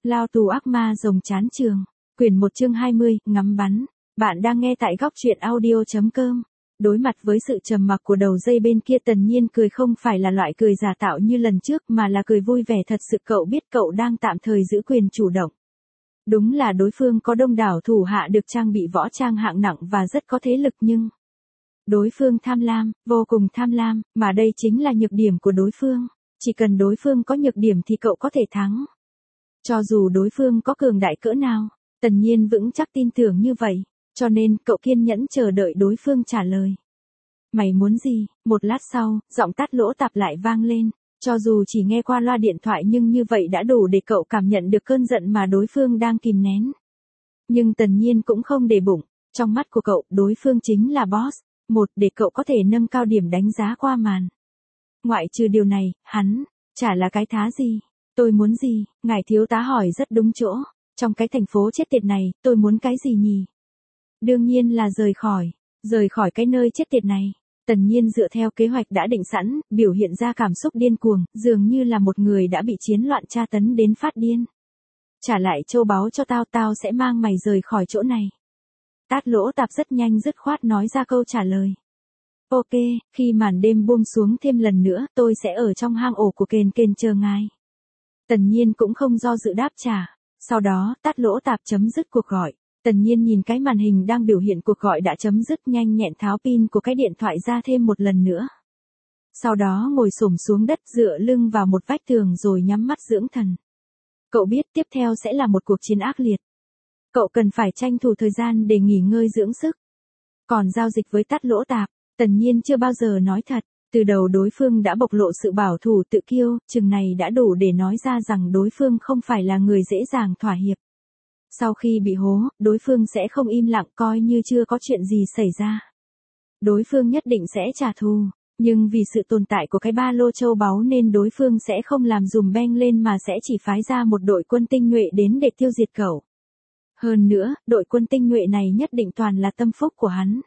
Lao tù ác ma rồng chán trường. Quyển 1 chương 20, ngắm bắn. Bạn đang nghe tại góc truyện audio.com. Đối mặt với sự trầm mặc của đầu dây bên kia, Tần Nhiên cười không phải là loại cười giả tạo như lần trước mà là cười vui vẻ thật sự. Cậu biết cậu đang tạm thời giữ quyền chủ động. Đúng là đối phương có đông đảo thủ hạ được trang bị võ trang hạng nặng và rất có thế lực, nhưng đối phương tham lam, vô cùng tham lam, mà đây chính là nhược điểm của đối phương. Chỉ cần đối phương có nhược điểm thì cậu có thể thắng. Cho dù đối phương có cường đại cỡ nào, Tần Nhiên vững chắc tin tưởng như vậy, cho nên cậu kiên nhẫn chờ đợi đối phương trả lời. Mày muốn gì? Một lát sau, giọng Tát Lỗ Tạp lại vang lên, cho dù chỉ nghe qua loa điện thoại nhưng như vậy đã đủ để cậu cảm nhận được cơn giận mà đối phương đang kìm nén. Nhưng Tần Nhiên cũng không để bụng, trong mắt của cậu, đối phương chính là boss, một để cậu có thể nâng cao điểm đánh giá qua màn. Ngoại trừ điều này, hắn chả là cái thá gì. Tôi muốn gì? Ngài thiếu tá hỏi rất đúng chỗ. Trong cái thành phố chết tiệt này, tôi muốn cái gì nhỉ? Đương nhiên là rời khỏi cái nơi chết tiệt này. Tần Nhiên dựa theo kế hoạch đã định sẵn, biểu hiện ra cảm xúc điên cuồng, dường như là một người đã bị chiến loạn tra tấn đến phát điên. Trả lại châu báu cho tao, tao sẽ mang mày rời khỏi chỗ này. Tát Lỗ Tạp rất nhanh dứt khoát nói ra câu trả lời. Ok, khi màn đêm buông xuống thêm lần nữa, tôi sẽ ở trong hang ổ của Kền Kền chờ ngài. Tần Nhiên cũng không do dự đáp trả. Sau đó, Tát Lỗ Tạp chấm dứt cuộc gọi. Tần Nhiên nhìn cái màn hình đang biểu hiện cuộc gọi đã chấm dứt, nhanh nhẹn tháo pin của cái điện thoại ra thêm một lần nữa. Sau đó ngồi xổm xuống đất dựa lưng vào một vách tường rồi nhắm mắt dưỡng thần. Cậu biết tiếp theo sẽ là một cuộc chiến ác liệt. Cậu cần phải tranh thủ thời gian để nghỉ ngơi dưỡng sức. Còn giao dịch với Tát Lỗ Tạp, Tần Nhiên chưa bao giờ nói thật. Từ đầu đối phương đã bộc lộ sự bảo thủ tự kiêu, chừng này đã đủ để nói ra rằng đối phương không phải là người dễ dàng thỏa hiệp. Sau khi bị hố, đối phương sẽ không im lặng coi như chưa có chuyện gì xảy ra. Đối phương nhất định sẽ trả thù, nhưng vì sự tồn tại của cái ba lô châu báu nên đối phương sẽ không làm dùm beng lên mà sẽ chỉ phái ra một đội quân tinh nhuệ đến để tiêu diệt cậu. Hơn nữa, đội quân tinh nhuệ này nhất định toàn là tâm phúc của hắn.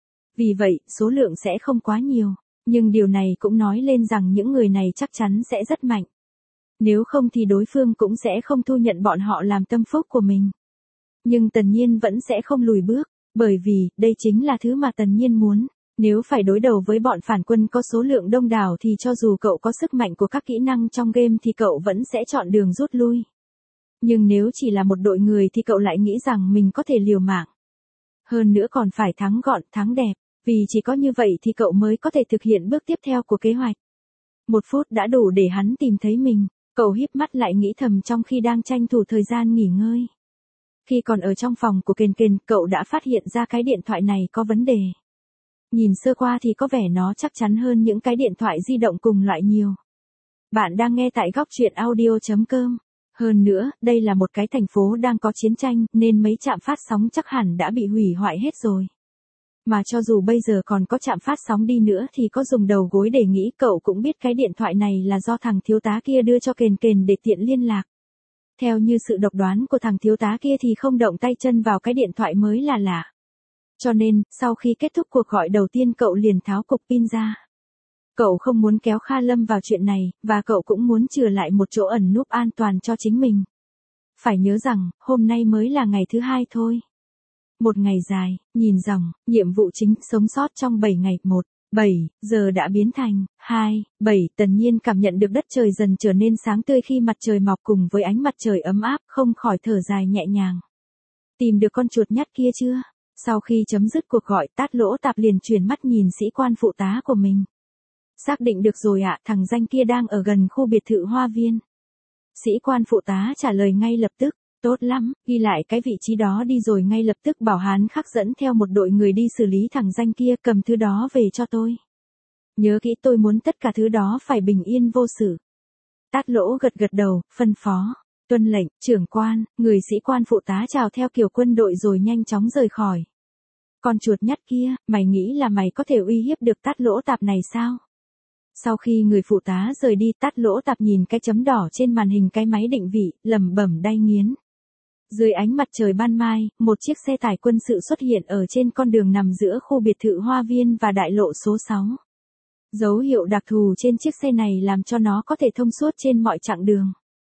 Vì vậy, số lượng sẽ không quá nhiều. Nhưng điều này cũng nói lên rằng những người này chắc chắn sẽ rất mạnh. Nếu không thì đối phương cũng sẽ không thu nhận bọn họ làm tâm phúc của mình. Nhưng Tần Nhiên vẫn sẽ không lùi bước, bởi vì đây chính là thứ mà Tần Nhiên muốn. Nếu phải đối đầu với bọn phản quân có số lượng đông đảo thì cho dù cậu có sức mạnh của các kỹ năng trong game thì cậu vẫn sẽ chọn đường rút lui. Nhưng nếu chỉ là một đội người thì cậu lại nghĩ rằng mình có thể liều mạng. Hơn nữa còn phải thắng gọn, thắng đẹp. Vì chỉ có như vậy thì cậu mới có thể thực hiện bước tiếp theo của kế hoạch. 1 phút đã đủ để hắn tìm thấy mình. Cậu híp mắt lại nghĩ thầm trong khi đang tranh thủ thời gian nghỉ ngơi. Khi còn ở trong phòng của Kền Kền, cậu đã phát hiện ra cái điện thoại này có vấn đề. Nhìn sơ qua thì có vẻ nó chắc chắn hơn những cái điện thoại di động cùng loại nhiều. Bạn đang nghe tại góc truyện audio.com. Hơn nữa, đây là một cái thành phố đang có chiến tranh nên mấy trạm phát sóng chắc hẳn đã bị hủy hoại hết rồi. Mà cho dù bây giờ còn có trạm phát sóng đi nữa thì có dùng đầu gối để nghĩ, cậu cũng biết cái điện thoại này là do thằng thiếu tá kia đưa cho Kền Kền để tiện liên lạc. Theo như sự độc đoán của thằng thiếu tá kia thì không động tay chân vào cái điện thoại mới là lạ. Cho nên, sau khi kết thúc cuộc gọi đầu tiên cậu liền tháo cục pin ra. Cậu không muốn kéo Kha Lâm vào chuyện này, và cậu cũng muốn chừa lại một chỗ ẩn núp an toàn cho chính mình. Phải nhớ rằng, hôm nay mới là ngày thứ 2 thôi. Một ngày dài, nhìn dòng, nhiệm vụ chính sống sót trong 7 ngày, 7 giờ đã biến thành 7. Tần Nhiên cảm nhận được đất trời dần trở nên sáng tươi khi mặt trời mọc cùng với ánh mặt trời ấm áp, không khỏi thở dài nhẹ nhàng. Tìm được con chuột nhắt kia chưa? Sau khi chấm dứt cuộc gọi, Tát Lỗ Tạp liền chuyển mắt nhìn sĩ quan phụ tá của mình. Xác định được rồi ạ, thằng danh kia đang ở gần khu biệt thự Hoa Viên. Sĩ quan phụ tá trả lời ngay lập tức. Tốt lắm, ghi lại cái vị trí đó đi rồi ngay lập tức bảo Hán Khắc dẫn theo một đội người đi xử lý thằng danh kia, cầm thứ đó về cho tôi. Nhớ kỹ, tôi muốn tất cả thứ đó phải bình yên vô sự. Tát Lỗ gật gật đầu, phân phó. Tuân lệnh, trưởng quan. Người sĩ quan phụ tá chào theo kiểu quân đội rồi nhanh chóng rời khỏi. Con chuột nhắt kia, mày nghĩ là mày có thể uy hiếp được Tát Lỗ Tạp này sao? Sau khi người phụ tá rời đi, Tát Lỗ Tạp nhìn cái chấm đỏ trên màn hình cái máy định vị, lẩm bẩm đay nghiến. Dưới ánh mặt trời ban mai, một chiếc xe tải quân sự xuất hiện ở trên con đường nằm giữa khu biệt thự Hoa Viên và đại lộ số 6. Dấu hiệu đặc thù trên chiếc xe này làm cho nó có thể thông suốt trên mọi chặng đường.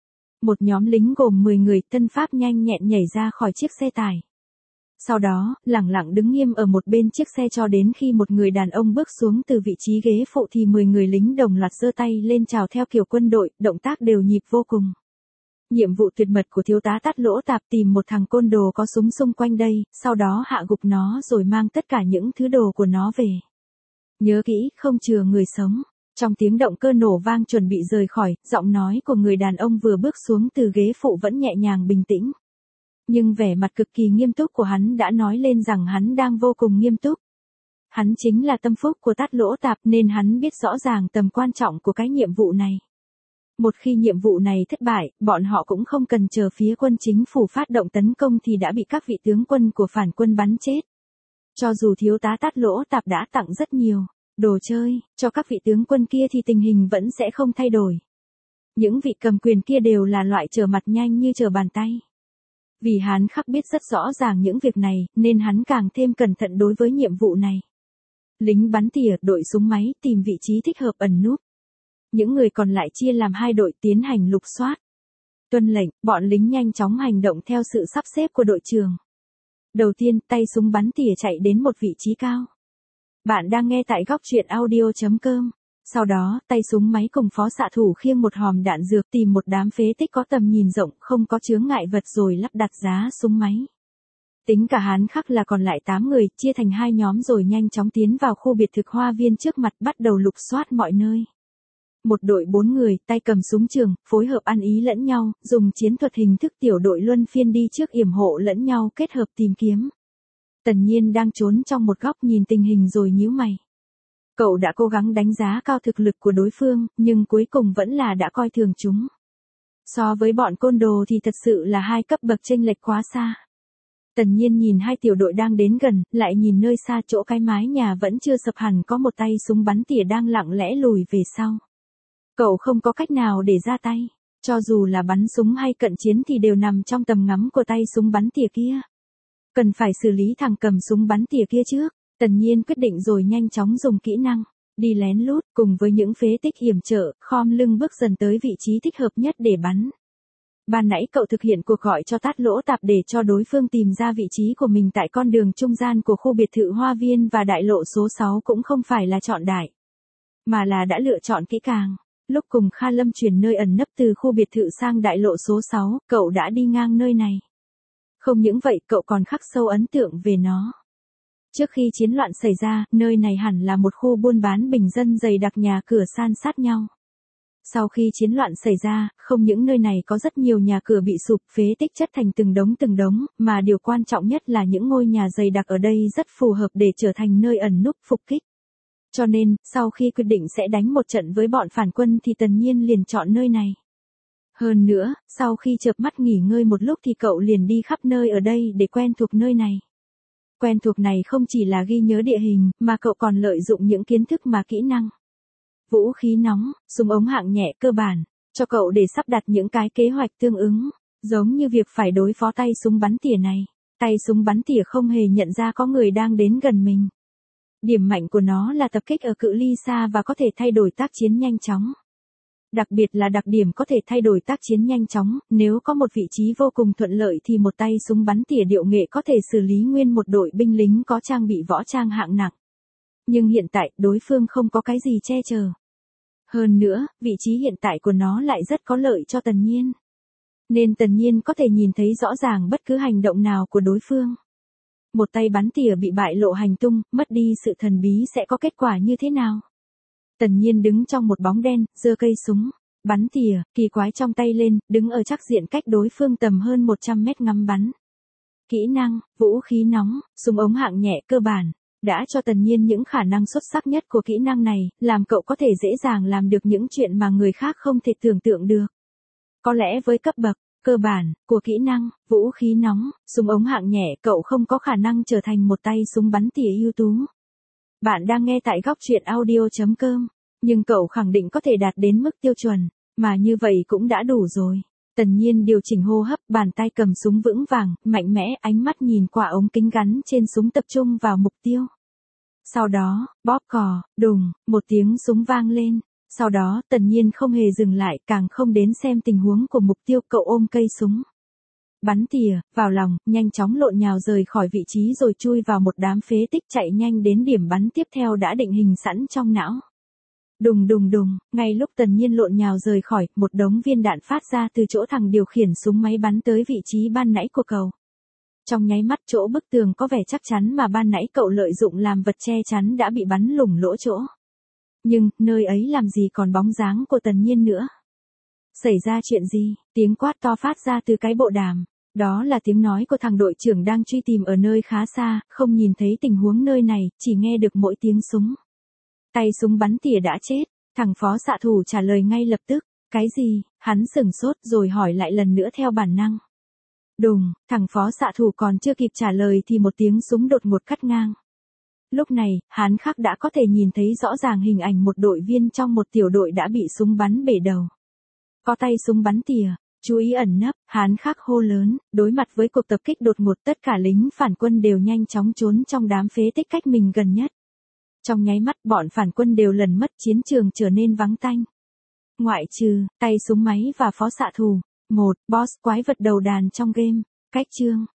Một nhóm lính gồm 10 người thân pháp nhanh nhẹn nhảy ra khỏi chiếc xe tải. Sau đó, lẳng lặng đứng nghiêm ở một bên chiếc xe cho đến khi một người đàn ông bước xuống từ vị trí ghế phụ thì 10 người lính đồng loạt giơ tay lên chào theo kiểu quân đội, động tác đều nhịp vô cùng. Nhiệm vụ tuyệt mật của thiếu tá Tát Lỗ Tạp tìm một thằng côn đồ có súng xung quanh đây, sau đó hạ gục nó rồi mang tất cả những thứ đồ của nó về. Nhớ kỹ, không chừa người sống. Trong tiếng động cơ nổ vang chuẩn bị rời khỏi, giọng nói của người đàn ông vừa bước xuống từ ghế phụ vẫn nhẹ nhàng bình tĩnh. Nhưng vẻ mặt cực kỳ nghiêm túc của hắn đã nói lên rằng hắn đang vô cùng nghiêm túc. Hắn chính là tâm phúc của Tát Lỗ Tạp nên hắn biết rõ ràng tầm quan trọng của cái nhiệm vụ này. Một khi nhiệm vụ này thất bại, bọn họ cũng không cần chờ phía quân chính phủ phát động tấn công thì đã bị các vị tướng quân của phản quân bắn chết. Cho dù thiếu tá Tát Lỗ Tạp đã tặng rất nhiều đồ chơi cho các vị tướng quân kia thì tình hình vẫn sẽ không thay đổi. Những vị cầm quyền kia đều là loại trở mặt nhanh như trở bàn tay. Vì hắn khắc biết rất rõ ràng những việc này, nên hắn càng thêm cẩn thận đối với nhiệm vụ này. Lính bắn tỉa, đội súng máy, tìm vị trí thích hợp ẩn núp. Những người còn lại chia làm 2 đội tiến hành lục soát. Tuân lệnh, bọn lính nhanh chóng hành động theo sự sắp xếp của đội trưởng. Đầu tiên, tay súng bắn tỉa chạy đến một vị trí cao. Bạn đang nghe tại góc truyện audio.com. Sau đó, tay súng máy cùng phó xạ thủ khiêng một hòm đạn dược tìm một đám phế tích có tầm nhìn rộng không có chướng ngại vật rồi lắp đặt giá súng máy. Tính cả hắn khắc là còn lại 8 người, chia thành 2 nhóm rồi nhanh chóng tiến vào khu biệt thự hoa viên trước mặt bắt đầu lục soát mọi nơi. Một đội 4 người, tay cầm súng trường, phối hợp ăn ý lẫn nhau, dùng chiến thuật hình thức tiểu đội luân phiên đi trước yểm hộ lẫn nhau kết hợp tìm kiếm. Tần Nhiên đang trốn trong một góc nhìn tình hình rồi nhíu mày. Cậu đã cố gắng đánh giá cao thực lực của đối phương, nhưng cuối cùng vẫn là đã coi thường chúng. So với bọn côn đồ thì thật sự là 2 cấp bậc chênh lệch quá xa. Tần Nhiên nhìn 2 tiểu đội đang đến gần, lại nhìn nơi xa chỗ cái mái nhà vẫn chưa sập hẳn có một tay súng bắn tỉa đang lặng lẽ lùi về sau. Cậu không có cách nào để ra tay, cho dù là bắn súng hay cận chiến thì đều nằm trong tầm ngắm của tay súng bắn tỉa kia. Cần phải xử lý thằng cầm súng bắn tỉa kia trước. Tần Nhiên quyết định rồi nhanh chóng dùng kỹ năng, đi lén lút cùng với những phế tích hiểm trở, khom lưng bước dần tới vị trí thích hợp nhất để bắn. Ban nãy cậu thực hiện cuộc gọi cho Tát Lỗ Tạp để cho đối phương tìm ra vị trí của mình tại con đường trung gian của khu biệt thự Hoa Viên và đại lộ số 6 cũng không phải là chọn đại, mà là đã lựa chọn kỹ càng. Lúc cùng Kha Lâm chuyển nơi ẩn nấp từ khu biệt thự sang đại lộ số 6, cậu đã đi ngang nơi này. Không những vậy cậu còn khắc sâu ấn tượng về nó. Trước khi chiến loạn xảy ra, nơi này hẳn là một khu buôn bán bình dân dày đặc nhà cửa san sát nhau. Sau khi chiến loạn xảy ra, không những nơi này có rất nhiều nhà cửa bị sụp phế tích chất thành từng đống, mà điều quan trọng nhất là những ngôi nhà dày đặc ở đây rất phù hợp để trở thành nơi ẩn núp phục kích. Cho nên, sau khi quyết định sẽ đánh một trận với bọn phản quân thì Tần Nhiên liền chọn nơi này. Hơn nữa, sau khi chợp mắt nghỉ ngơi một lúc thì cậu liền đi khắp nơi ở đây để quen thuộc nơi này. Quen thuộc này không chỉ là ghi nhớ địa hình, mà cậu còn lợi dụng những kiến thức mà kỹ năng. Vũ khí nóng, súng ống hạng nhẹ cơ bản, cho cậu để sắp đặt những cái kế hoạch tương ứng, giống như việc phải đối phó tay súng bắn tỉa này. Tay súng bắn tỉa không hề nhận ra có người đang đến gần mình. Điểm mạnh của nó là tập kích ở cự ly xa và có thể thay đổi tác chiến nhanh chóng. Đặc biệt là đặc điểm có thể thay đổi tác chiến nhanh chóng, nếu có một vị trí vô cùng thuận lợi thì một tay súng bắn tỉa điệu nghệ có thể xử lý nguyên một đội binh lính có trang bị võ trang hạng nặng. Nhưng hiện tại, đối phương không có cái gì che chở. Hơn nữa, vị trí hiện tại của nó lại rất có lợi cho Tần Nhiên. Nên Tần Nhiên có thể nhìn thấy rõ ràng bất cứ hành động nào của đối phương. Một tay bắn tỉa bị bại lộ hành tung, mất đi sự thần bí sẽ có kết quả như thế nào? Tần Nhiên đứng trong một bóng đen, giơ cây súng, bắn tỉa, kỳ quái trong tay lên, đứng ở chắc diện cách đối phương tầm hơn 100 mét ngắm bắn. Kỹ năng, vũ khí nóng, súng ống hạng nhẹ cơ bản, đã cho Tần Nhiên những khả năng xuất sắc nhất của kỹ năng này, làm cậu có thể dễ dàng làm được những chuyện mà người khác không thể tưởng tượng được. Có lẽ với cấp bậc cơ bản của kỹ năng, vũ khí nóng, súng ống hạng nhẹ cậu không có khả năng trở thành một tay súng bắn tỉa ưu tú. Bạn đang nghe tại góc truyện audio.com, nhưng cậu khẳng định có thể đạt đến mức tiêu chuẩn, mà như vậy cũng đã đủ rồi. Tần Nhiên điều chỉnh hô hấp, bàn tay cầm súng vững vàng, mạnh mẽ, ánh mắt nhìn qua ống kính gắn trên súng tập trung vào mục tiêu. Sau đó, bóp cò, đùng, một tiếng súng vang lên. Sau đó, Tần Nhiên không hề dừng lại, càng không đến xem tình huống của mục tiêu, cậu ôm cây súng. Bắn tỉa, vào lòng, nhanh chóng lộn nhào rời khỏi vị trí rồi chui vào một đám phế tích chạy nhanh đến điểm bắn tiếp theo đã định hình sẵn trong não. Đùng đùng đùng, ngay lúc Tần Nhiên lộn nhào rời khỏi, một đống viên đạn phát ra từ chỗ thằng điều khiển súng máy bắn tới vị trí ban nãy của cậu. Trong nháy mắt chỗ bức tường có vẻ chắc chắn mà ban nãy cậu lợi dụng làm vật che chắn đã bị bắn lủng lỗ chỗ. Nhưng, nơi ấy làm gì còn bóng dáng của Tần Nhiên nữa. Xảy ra chuyện gì? Tiếng quát to phát ra từ cái bộ đàm. Đó là tiếng nói của thằng đội trưởng đang truy tìm ở nơi khá xa, không nhìn thấy tình huống nơi này, chỉ nghe được mỗi tiếng súng. Tay súng bắn tỉa đã chết, thằng phó xạ thủ trả lời ngay lập tức. Cái gì? Hắn sửng sốt rồi hỏi lại lần nữa theo bản năng. Đùng, thằng phó xạ thủ còn chưa kịp trả lời thì một tiếng súng đột ngột cắt ngang. Lúc này, Hán Khắc đã có thể nhìn thấy rõ ràng hình ảnh một đội viên trong một tiểu đội đã bị súng bắn bể đầu. Có tay súng bắn tỉa, chú ý ẩn nấp, Hán Khắc hô lớn, đối mặt với cuộc tập kích đột ngột tất cả lính phản quân đều nhanh chóng trốn trong đám phế tích cách mình gần nhất. Trong nháy mắt bọn phản quân đều lần mất, chiến trường trở nên vắng tanh. Ngoại trừ, tay súng máy và phó xạ thủ. 1. Boss quái vật đầu đàn trong game. Cách chương.